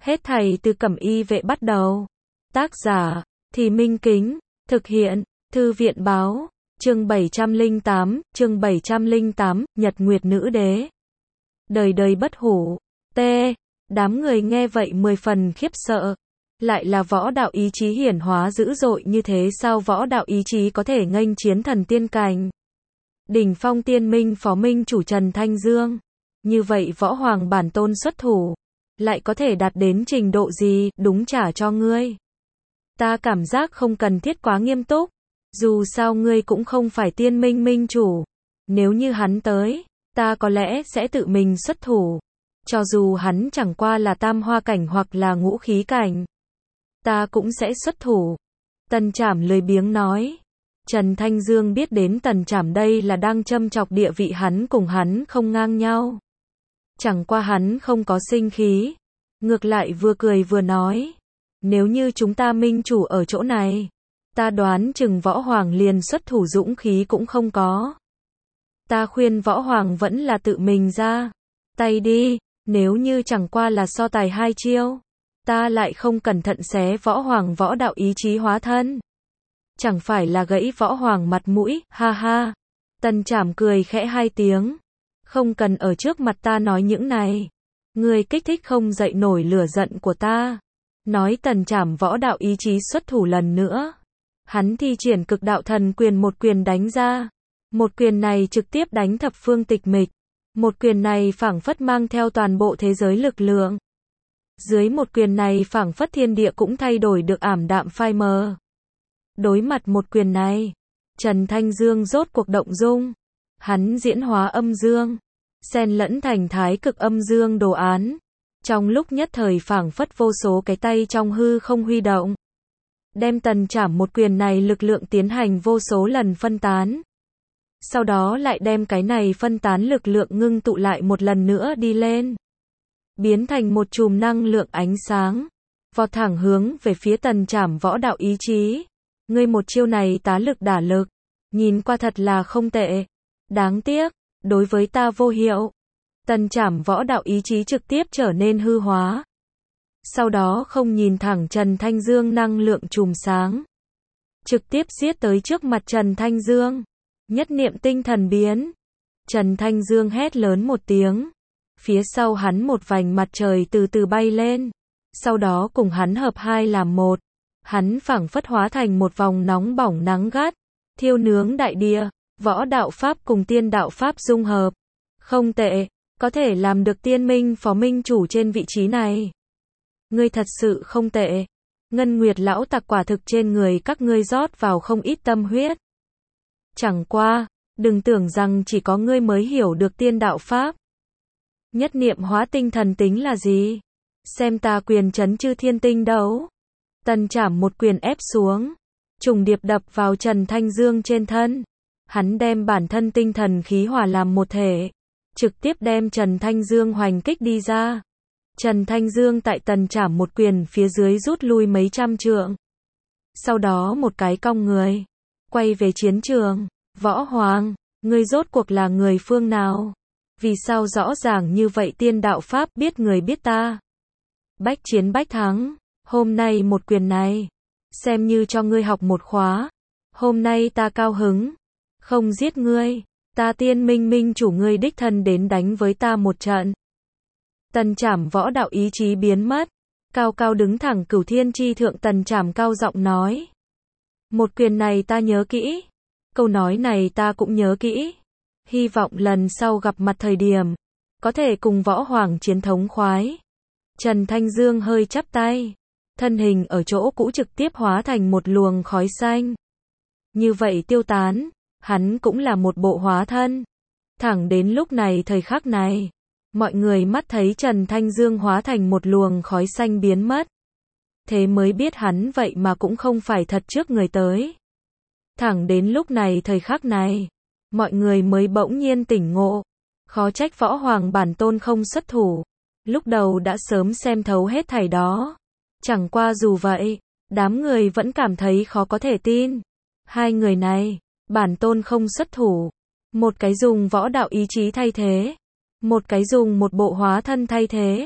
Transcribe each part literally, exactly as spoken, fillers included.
Hết thảy từ Cẩm Y vệ bắt đầu. Tác giả, Thì Minh Kính, thực hiện, Thư viện Báo, chương bảy trăm lẻ tám, chương bảy trăm lẻ tám, Nhật Nguyệt Nữ Đế. Đời đời bất hủ. T. Đám người nghe vậy mười phần khiếp sợ. Lại là võ đạo ý chí hiển hóa dữ dội như thế sao võ đạo ý chí có thể nghênh chiến thần tiên cảnh. Đỉnh phong tiên minh phó minh chủ Trần Thanh Dương. Như vậy võ hoàng bản tôn xuất thủ. Lại có thể đạt đến trình độ gì, đúng trả cho ngươi. Ta cảm giác không cần thiết quá nghiêm túc. Dù sao ngươi cũng không phải tiên minh minh chủ. Nếu như hắn tới, ta có lẽ sẽ tự mình xuất thủ. Cho dù hắn chẳng qua là tam hoa cảnh hoặc là ngũ khí cảnh. Ta cũng sẽ xuất thủ. Tần Trảm lười biếng nói. Trần Thanh Dương biết đến Tần Trảm đây là đang châm chọc địa vị hắn cùng hắn không ngang nhau. Chẳng qua hắn không có sinh khí. Ngược lại vừa cười vừa nói. Nếu như chúng ta minh chủ ở chỗ này, ta đoán chừng võ hoàng liền xuất thủ dũng khí cũng không có. Ta khuyên võ hoàng vẫn là tự mình ra tay đi. Nếu như chẳng qua là so tài hai chiêu, ta lại không cẩn thận xé võ hoàng võ đạo ý chí hóa thân. Chẳng phải là gãy võ hoàng mặt mũi, ha ha. Tần Trảm cười khẽ hai tiếng. Không cần ở trước mặt ta nói những này. Ngươi kích thích không dậy nổi lửa giận của ta. Nói Tần Trảm võ đạo ý chí xuất thủ lần nữa. Hắn thi triển cực đạo thần quyền một quyền đánh ra. Một quyền này trực tiếp đánh thập phương tịch mịch. Một quyền này phảng phất mang theo toàn bộ thế giới lực lượng. Dưới một quyền này phảng phất thiên địa cũng thay đổi được ảm đạm phai mờ. Đối mặt một quyền này, Trần Thanh Dương rốt cuộc động dung. Hắn diễn hóa âm dương, xen lẫn thành thái cực âm dương đồ án. Trong lúc nhất thời phảng phất vô số cái tay trong hư không huy động. Đem Tần Trảm một quyền này lực lượng tiến hành vô số lần phân tán. Sau đó lại đem cái này phân tán lực lượng ngưng tụ lại một lần nữa đi lên. Biến thành một chùm năng lượng ánh sáng. Vọt thẳng hướng về phía Tần Trảm võ đạo ý chí. Ngươi một chiêu này tá lực đả lực. Nhìn qua thật là không tệ. Đáng tiếc, đối với ta vô hiệu. Tần Trảm võ đạo ý chí trực tiếp trở nên hư hóa. Sau đó không nhìn thẳng Trần Thanh Dương năng lượng chùm sáng. Trực tiếp giết tới trước mặt Trần Thanh Dương. Nhất niệm tinh thần biến. Trần Thanh Dương hét lớn một tiếng. Phía sau hắn một vành mặt trời từ từ bay lên. Sau đó cùng hắn hợp hai làm một. Hắn phảng phất hóa thành một vòng nóng bỏng nắng gắt. Thiêu nướng đại địa. Võ đạo pháp cùng tiên đạo pháp dung hợp. Không tệ. Có thể làm được tiên minh phó minh chủ trên vị trí này. Ngươi thật sự không tệ. Ngân Nguyệt lão tặc quả thực trên người các ngươi rót vào không ít tâm huyết. Chẳng qua, đừng tưởng rằng chỉ có ngươi mới hiểu được tiên đạo pháp. Nhất niệm hóa tinh thần tính là gì? Xem ta quyền chấn chư thiên tinh đấu. Tần Trảm một quyền ép xuống. Trùng điệp đập vào Trần Thanh Dương trên thân. Hắn đem bản thân tinh thần khí hòa làm một thể. Trực tiếp đem Trần Thanh Dương hoành kích đi ra. Trần Thanh Dương tại Tần Trảm một quyền phía dưới rút lui mấy trăm trượng. Sau đó một cái cong người. Quay về chiến trường. Võ Hoàng, ngươi rốt cuộc là người phương nào? Vì sao rõ ràng như vậy tiên đạo pháp biết người biết ta? Bách chiến bách thắng. Hôm nay một quyền này. Xem như cho ngươi học một khóa. Hôm nay ta cao hứng. Không giết ngươi. Ta tiên minh minh chủ ngươi đích thân đến đánh với ta một trận. Tần Trảm võ đạo ý chí biến mất. Cao cao đứng thẳng cửu thiên chi thượng Tần Trảm cao giọng nói. Một quyền này ta nhớ kỹ. Câu nói này ta cũng nhớ kỹ. Hy vọng lần sau gặp mặt thời điểm. Có thể cùng võ hoàng chiến thống khoái. Trần Thanh Dương hơi chắp tay. Thân hình ở chỗ cũ trực tiếp hóa thành một luồng khói xanh. Như vậy tiêu tán. Hắn cũng là một bộ hóa thân. Thẳng đến lúc này thời khắc này. Mọi người mắt thấy Trần Thanh Dương hóa thành một luồng khói xanh biến mất. Thế mới biết hắn vậy mà cũng không phải thật trước người tới. Thẳng đến lúc này thời khắc này. Mọi người mới bỗng nhiên tỉnh ngộ. Khó trách võ hoàng bản tôn không xuất thủ. Lúc đầu đã sớm xem thấu hết thảy đó. Chẳng qua dù vậy, đám người vẫn cảm thấy khó có thể tin. Hai người này, bản tôn không xuất thủ. Một cái dùng võ đạo ý chí thay thế. Một cái dùng một bộ hóa thân thay thế.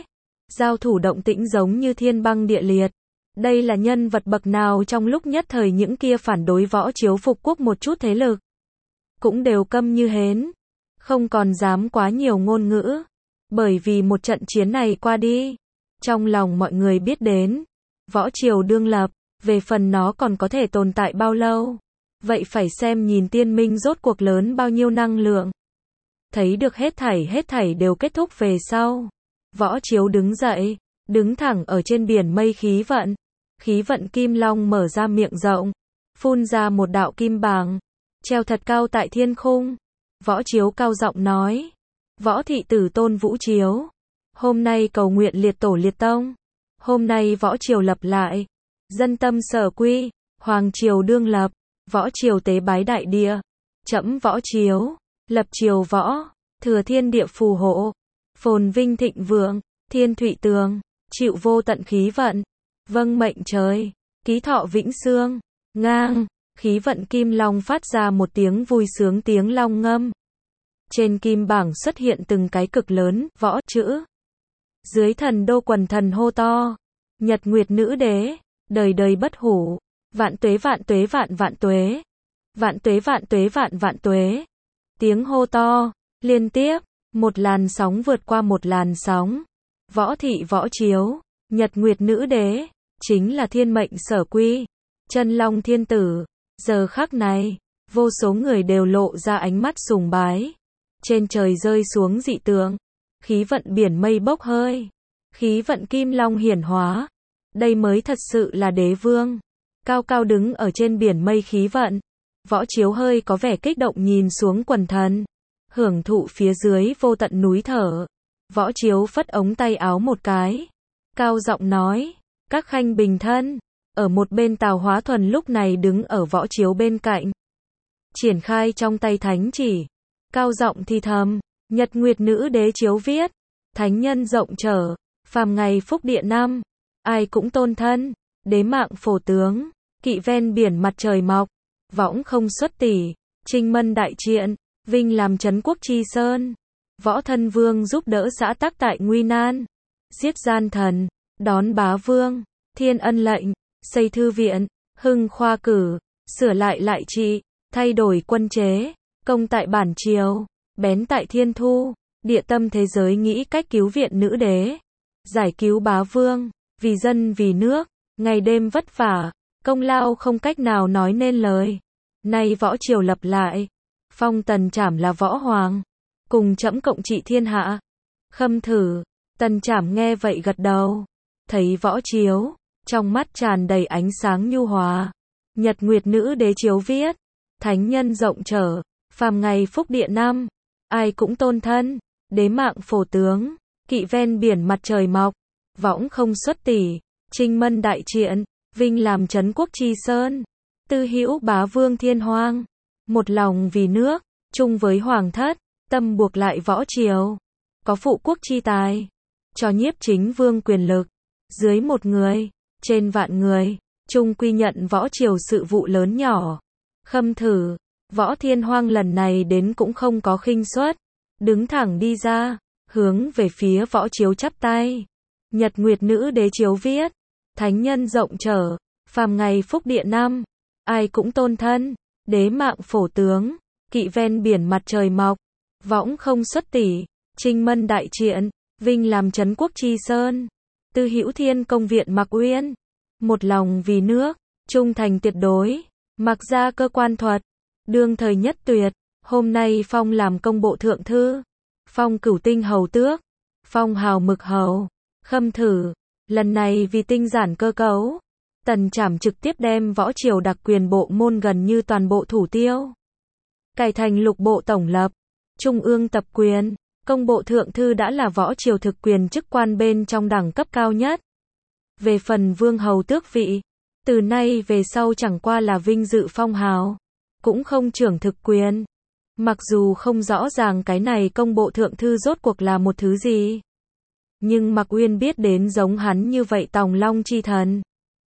giao thủ động tĩnh giống như thiên băng địa liệt. Đây là nhân vật bậc nào trong lúc nhất thời những kia phản đối Võ Chiếu phục quốc một chút thế lực. Cũng đều câm như hến. Không còn dám quá nhiều ngôn ngữ. Bởi vì một trận chiến này qua đi. Trong lòng mọi người biết đến. Võ Triều đương lập. Về phần nó còn có thể tồn tại bao lâu. Vậy phải xem nhìn tiên minh rốt cuộc lớn bao nhiêu năng lượng. Thấy được hết thảy hết thảy đều kết thúc về sau. Võ Chiếu đứng dậy. Đứng thẳng ở trên biển mây khí vận. Khí vận kim long mở ra miệng rộng. Phun ra một đạo kim bàng. Treo thật cao tại thiên khung. Võ Chiếu cao giọng nói. Võ thị tử tôn Vũ Chiếu. Hôm nay cầu nguyện liệt tổ liệt tông. Hôm nay Võ Triều lập lại. Dân tâm sở quy. Hoàng Triều đương lập. Võ Triều tế bái đại địa. Trẫm Võ Chiếu. Lập triều võ. Thừa thiên địa phù hộ. Phồn vinh thịnh vượng. Thiên thụy tường. Chịu vô tận khí vận. Vâng mệnh trời. Ký thọ vĩnh xương. Ngang. Khí vận kim long phát ra một tiếng vui sướng tiếng long ngâm. Trên kim bảng xuất hiện từng cái cực lớn, võ chữ. Dưới thần đô quần thần hô to. Nhật Nguyệt Nữ Đế. Đời đời bất hủ. Vạn tuế vạn tuế vạn vạn tuế. Vạn tuế vạn tuế vạn vạn tuế. Tiếng hô to. Liên tiếp. Một làn sóng vượt qua một làn sóng. Võ thị Võ Chiếu. Nhật Nguyệt Nữ Đế. Chính là thiên mệnh sở quy. Chân long thiên tử. Giờ khắc này. Vô số người đều lộ ra ánh mắt sùng bái. Trên trời rơi xuống dị tượng. Khí vận biển mây bốc hơi. Khí vận kim long hiển hóa. Đây mới thật sự là đế vương. Cao cao đứng ở trên biển mây khí vận. Võ Chiếu hơi có vẻ kích động nhìn xuống quần thần. Hưởng thụ phía dưới vô tận núi thở. Võ Chiếu phất ống tay áo một cái. Cao giọng nói. Các khanh bình thân. Ở một bên Tào Hóa Thuần lúc này đứng ở Võ Chiếu bên cạnh. Triển khai trong tay thánh chỉ. Cao giọng thì thầm. Nhật Nguyệt Nữ Đế chiếu viết. Thánh nhân rộng trở. Phàm ngày phúc địa năm. Ai cũng tôn thân. Đế mạng phổ tướng. Kỵ ven biển mặt trời mọc. Võng không xuất tỷ. Trinh mân đại triện. Vinh làm trấn quốc chi sơn. Võ thân vương giúp đỡ xã tắc tại nguy nan. Giết gian thần. Đón bá vương. Thiên ân lệnh. Xây thư viện. Hưng khoa cử. Sửa lại lại trị. Thay đổi quân chế. Công tại bản triều. Bén tại thiên thu. Địa tâm thế giới nghĩ cách cứu viện nữ đế. Giải cứu bá vương. Vì dân vì nước. Ngày đêm vất vả. Công lao không cách nào nói nên lời. Nay Võ Triều lập lại. Phong Tần Trảm là võ hoàng. Cùng trẫm cộng trị thiên hạ. Khâm thử. Tần Trảm nghe vậy gật đầu. Thấy Võ Chiếu. Trong mắt tràn đầy ánh sáng nhu hòa. Nhật Nguyệt Nữ Đế chiếu viết. Thánh nhân rộng trở. Phàm ngày phúc địa năm. Ai cũng tôn thân. Đế mạng phổ tướng. Kỵ ven biển mặt trời mọc. Võng không xuất tỷ. Trinh mân đại triện. Vinh làm trấn quốc chi sơn. Tư hữu bá vương thiên hoang. Một lòng vì nước. Chung với hoàng thất. Tâm buộc lại Võ Triều. Có phụ quốc chi tài. Cho nhiếp chính vương quyền lực. Dưới một người. Trên vạn người. Chung quy nhận Võ Triều sự vụ lớn nhỏ. Khâm thử. Võ Thiên Hoang lần này đến cũng không có khinh suất. Đứng thẳng đi ra. Hướng về phía Võ Chiếu chắp tay. Nhật Nguyệt Nữ Đế chiếu viết. Thánh nhân rộng trở. Phàm ngày phúc địa năm. Ai cũng tôn thân. Đế mạng phổ tướng. Kỵ ven biển mặt trời mọc. Võng không xuất tỷ. Trinh mân đại triện. Vinh làm trấn quốc chi sơn. Tư hữu thiên công viện Mạc Uyên. Một lòng vì nước. Trung thành tuyệt đối. Mặc ra cơ quan thuật. Đương thời nhất tuyệt. Hôm nay phong làm công bộ thượng thư. Phong cửu tinh hầu tước. Phong hào mực hầu. Khâm thử. Lần này vì tinh giản cơ cấu. Tần Trảm trực tiếp đem Võ Triều đặc quyền bộ môn gần như toàn bộ thủ tiêu. Cải thành lục bộ tổng lập. Trung ương tập quyền. Công bộ thượng thư đã là Võ Triều thực quyền chức quan bên trong đẳng cấp cao nhất. Về phần vương hầu tước vị. Từ nay về sau chẳng qua là vinh dự phong hào. Cũng không trưởng thực quyền. Mặc dù không rõ ràng cái này công bộ thượng thư rốt cuộc là một thứ gì. Nhưng Mạc Uyên biết đến giống hắn như vậy tòng long chi thần.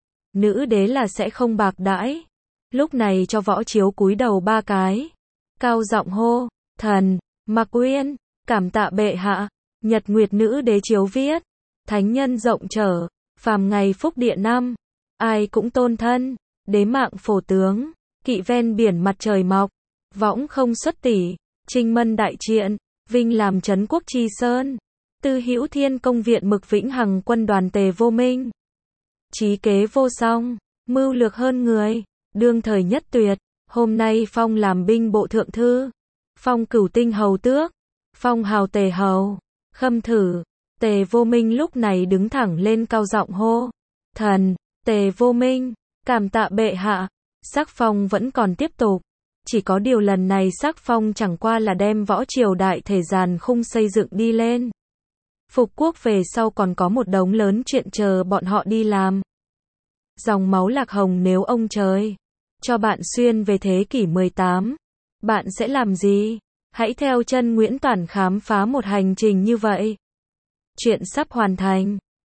Nữ đế là sẽ không bạc đãi. Lúc này cho Võ Chiếu cúi đầu ba cái. Cao giọng hô. Thần. Mạc Uyên. Cảm tạ bệ hạ. Nhật Nguyệt Nữ Đế chiếu viết. thánh nhân rộng trở, phàm ngày phúc địa năm, ai cũng tôn thân, đế mạng phổ tướng, kỵ ven biển mặt trời mọc, võng không xuất tỷ, trinh mân đại triện, vinh làm trấn quốc chi sơn, tư hữu thiên công viện mực vĩnh hằng quân đoàn tề vô minh, trí kế vô song, mưu lược hơn người, đương thời nhất tuyệt, hôm nay phong làm binh bộ thượng thư, phong cửu tinh hầu tước, phong hào tề hầu, khâm thử, tề vô minh lúc này đứng thẳng lên cao giọng hô, thần, tề vô minh, cảm tạ bệ hạ, sắc phong vẫn còn tiếp tục, chỉ có điều lần này sắc phong chẳng qua là đem võ triều đại thể giàn khung xây dựng đi lên. Phục quốc về sau còn có một đống lớn chuyện chờ bọn họ đi làm. Dòng máu lạc hồng nếu ông trời cho bạn xuyên về thế kỷ mười tám, bạn sẽ làm gì? Hãy theo chân Nguyễn Toản khám phá một hành trình như vậy. Chuyện sắp hoàn thành.